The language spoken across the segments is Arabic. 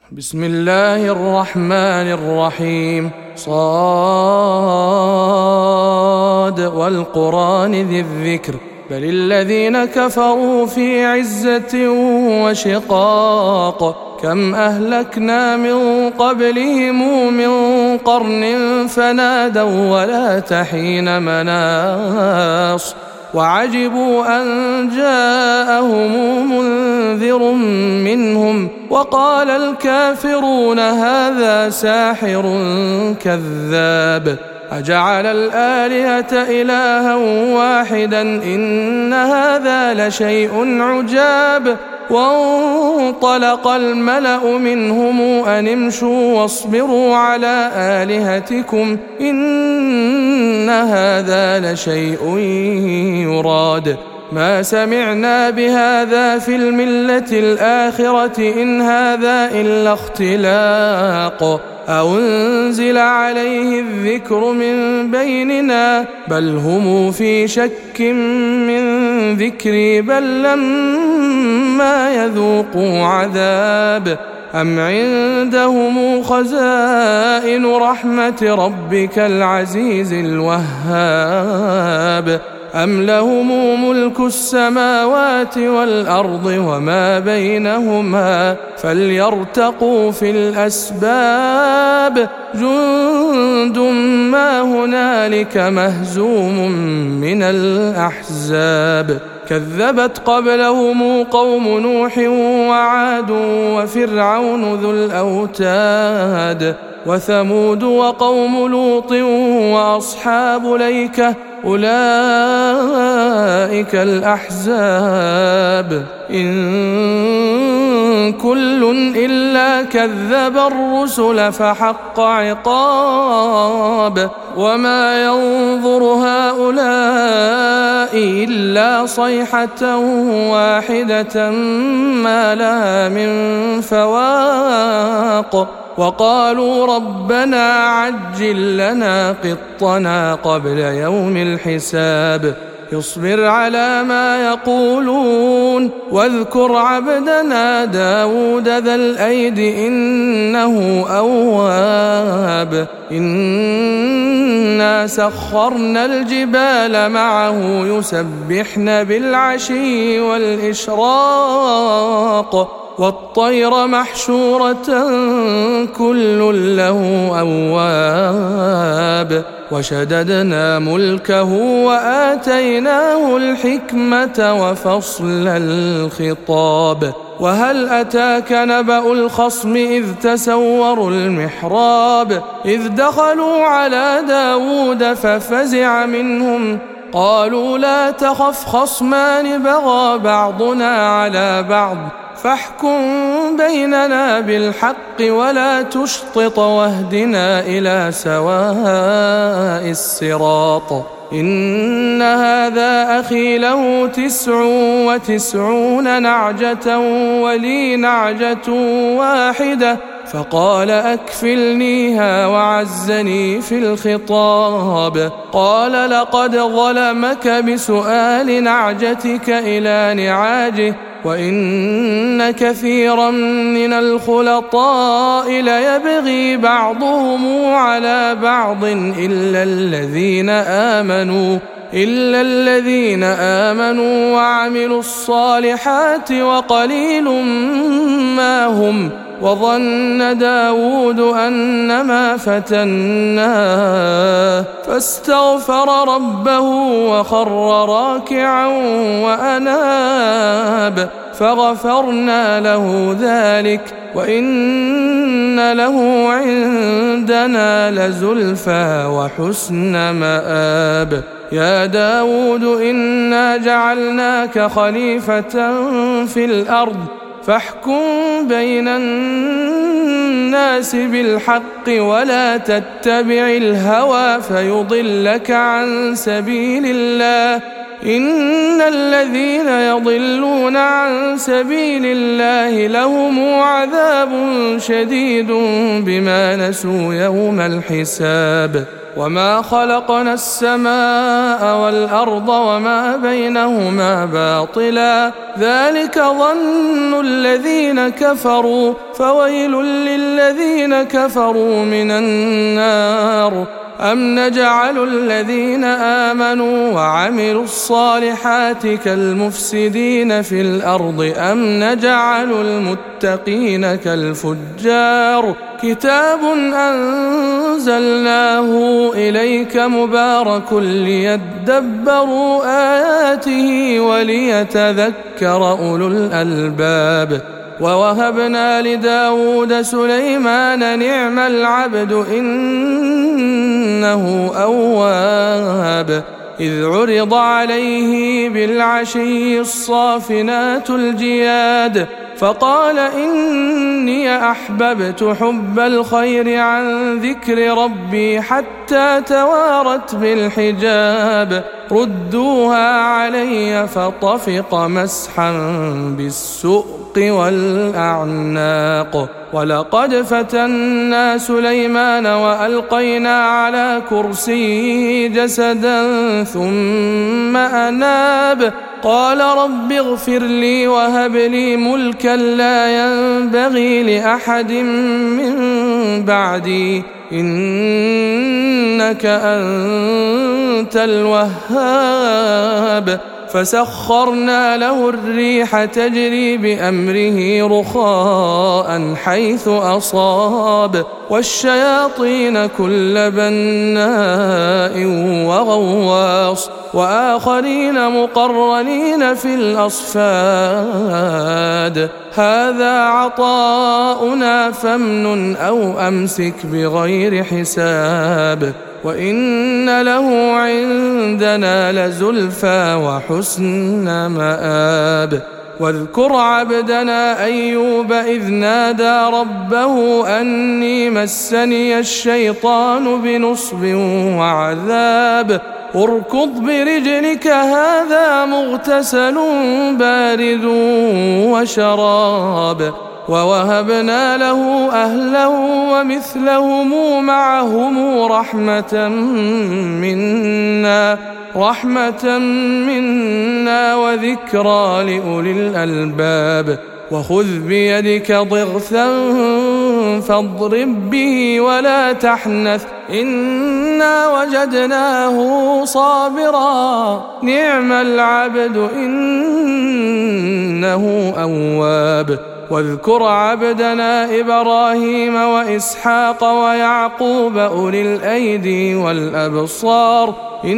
بسم الله الرحمن الرحيم. صاد والقرآن ذي الذكر بل الذين كفروا في عزة وشقاق كم أهلكنا من قبلهم من قرن فنادوا ولا تحين مناص وعجبوا أن جاءهم منذر منهم وقال الكافرون هذا ساحر كذاب أجعل الآلهة إلها واحدا إن هذا لشيء عجاب وانطلق الملأ منهم أن امشوا واصبروا على آلهتكم إن هذا لشيء يراد ما سمعنا بهذا في الملة الآخرة إن هذا إلا اختلاق أو انزل عليه الذكر من بيننا بل هم في شك من ذكري بل لما يذوقوا عذاب أم عندهم خزائن رحمة ربك العزيز الوهاب أم لهم ملك السماوات والأرض وما بينهما فليرتقوا في الأسباب جند ما هنالك مهزوم من الأحزاب كذبت قبلهم قوم نوح وعاد وفرعون ذو الأوتاد وثمود وقوم لوط وأصحاب الأيكة أولئك الأحزاب إن كل إلا كذب الرسل فحق عقاب وما ينظر هؤلاء إلا صيحة واحدة ما لها من فواق وقالوا ربنا عجل لنا قطنا قبل يوم الحساب يصبر على ما يقولون واذكر عبدنا داود ذا الأيد إنه أواب إنا سخرنا الجبال معه يسبحن بالعشي والإشراق والطير محشورة كل له أواب وشددنا ملكه وآتيناه الحكمة وفصل الخطاب وهل أتاك نبأ الخصم إذ تسوروا المحراب إذ دخلوا على داود ففزع منهم قالوا لا تخف خصمان بغى بعضنا على بعض فاحكم بيننا بالحق ولا تشطط واهدنا إلى سواء الصراط إن هذا أخي له 99 نعجة ولي نعجة واحدة فقال أكفلنيها وعزني في الخطاب قال لقد ظلمك بسؤال نعجتك إلى نعاجه وإن كثيرا من الخلطاء ليبغي بعضهم على بعض إلا الذين آمنوا وعملوا الصالحات وقليل ما هم وظن داود أنما فتناه فاستغفر ربه وخر راكعا وأناب فغفرنا له ذلك وإن له عندنا لزلفى وحسن مآب يا داود إنا جعلناك خليفة في الأرض فاحكم بين الناس بالحق ولا تتبع الهوى فيضلك عن سبيل الله إن الذين يضلون عن سبيل الله لهم عذاب شديد بما نسوا يوم الحساب وما خلقنا السماء والأرض وما بينهما باطلا ذلك ظن الذين كفروا فويل للذين كفروا من النار أم نجعل الذين آمنوا وعملوا الصالحات كالمفسدين في الأرض أم نجعل المتقين كالفجار كتاب أنزلناه إليك مبارك ليدبروا آياته وليتذكر أولو الألباب ووهبنا لداود سليمان نعم العبد إنه أواب إذ عرض عليه بالعشي الصافنات الجياد فقال إني أحببت حب الخير عن ذكر ربي حتى توارت بالحجاب ردوها علي فطفق مسحا بالسؤق والأعناق ولقد فتنا سليمان وألقينا على كرسيه جسدا ثم أناب قال رب اغفر لي وهب لي ملكا لا ينبغي لأحد من بعدي إنك أنت الوهاب فسخرنا له الريح تجري بأمره رخاء حيث أصاب والشياطين كل بناء وغواص وآخرين مقرنين في الأصفاد هذا عطاؤنا فامنن أو أمسك بغير حساب وإن له عندنا لزلفى وحسن مآب واذكر عبدنا أيوب إذ نادى ربه أني مسني الشيطان بنصب وعذاب اركض برجلك هذا مغتسل بارد وشراب ووهبنا له أهله ومثلهم معهم رحمة منا وذكرى لأولي الألباب وخذ بيدك ضغثا فاضرب به ولا تحنث إنا وجدناه صابرا نعم العبد إنه أواب واذكر عبدنا إبراهيم وإسحاق ويعقوب أولي الأيدي والأبصار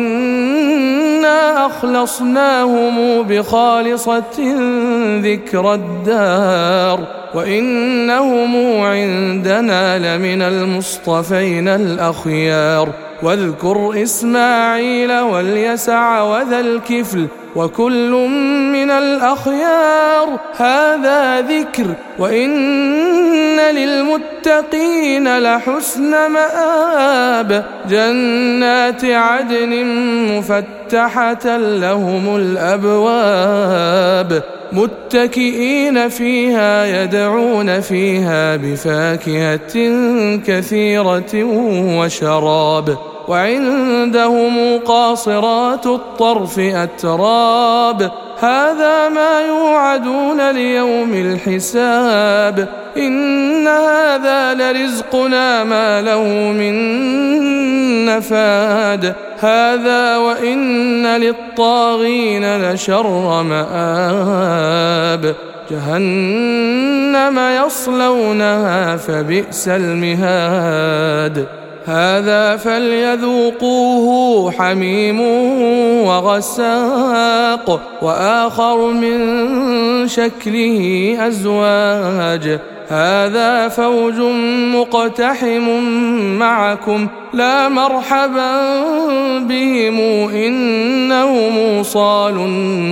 إنا أخلصناهم بخالصة ذكر الدار وإنهم عندنا لمن المصطفين الأخيار واذكر إسماعيل واليسع وذا الكفل وكل من الأخيار هذا ذكر وإن للمتقين لحسن مآب جنات عدن مفتحة لهم الأبواب متكئين فيها يدعون فيها بفاكهة كثيرة وشراب وعندهم قاصرات الطرف أتراب هذا ما يوعدون ليوم الحساب إن هذا لرزقنا ما له من نفاد هذا وإن للطاغين لشر مآب جهنم يصلونها فبئس المهاد هذا فليذوقوه حميم وغساق وآخر من شكله أزواج هذا فوج مقتحم معكم لا مرحبا بهم إنهم صالوا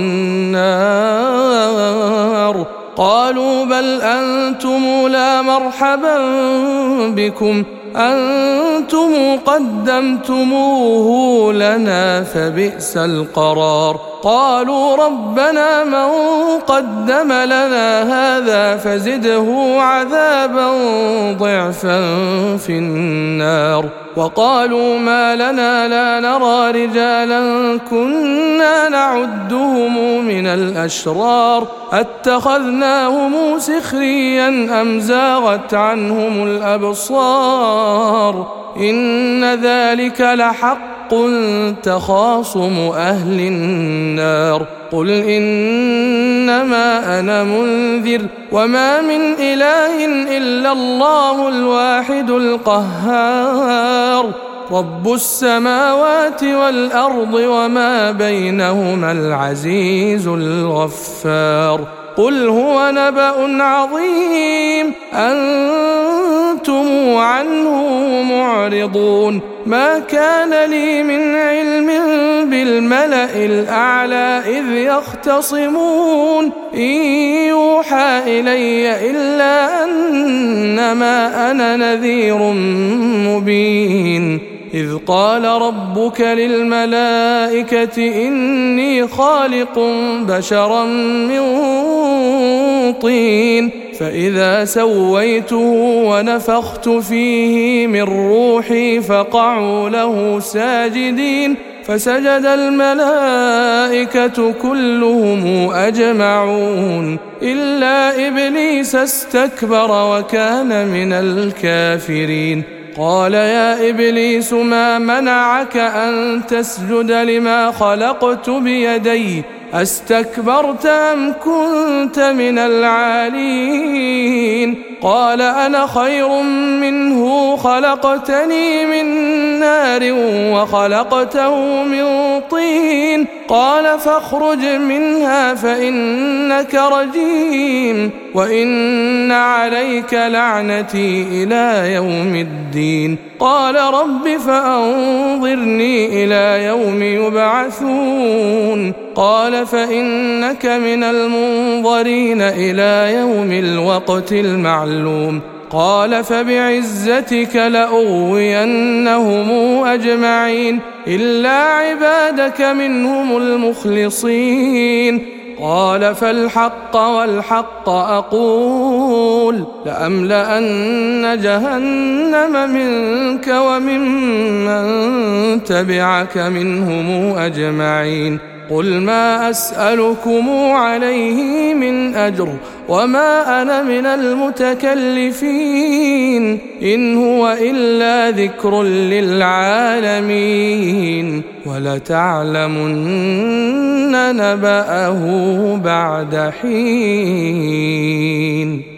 النار قالوا بل أنتم لا مرحبا بكم أنتم قدمتموه لنا فبئس القرار قالوا ربنا من قدم لنا هذا فزده عذابا ضعفا في النار وقالوا ما لنا لا نرى رجالا كنا نعدهم من الأشرار أتخذناهم سخريا أم زاغت عنهم الأبصار إن ذلك لحق تخاصم أهل النار قل إنما أنا منذر وما من إله إلا الله الواحد القهار رب السماوات والأرض وما بينهما العزيز الغفار قل هو نبأ عظيم أنتم عنه معرضون ما كان لي من علم بالملأ الأعلى إذ يختصمون إن يوحى إلي إلا أنما أنا نذير مبين إذ قال ربك للملائكة إني خالق بشرا من طين فإذا سويته ونفخت فيه من روحي فقعوا له ساجدين فسجد الملائكة كلهم أجمعون إلا إبليس استكبر وكان من الكافرين قال يا إبليس ما منعك أن تسجد لما خلقت بيدي أستكبرت أم كنت من العالين قال أنا خير منه خلقتني من نار وخلقته من طين قال فاخرج منها فإنك رجيم وإن عليك لعنتي إلى يوم الدين قال رب فأنظرني إلى يوم يبعثون قال فإنك من المنظرين إلى يوم الوقت المعلوم قال فبعزتك لأغوينهم أجمعين إلا عبادك منهم المخلصين قال فالحق والحق أقول لأملأن جهنم منك وممن تبعك منهم أجمعين قل ما أسألكم عليه من أجر وما أنا من المتكلفين إن هو إلا ذكر للعالمين ولتعلمن نبأه بعد حين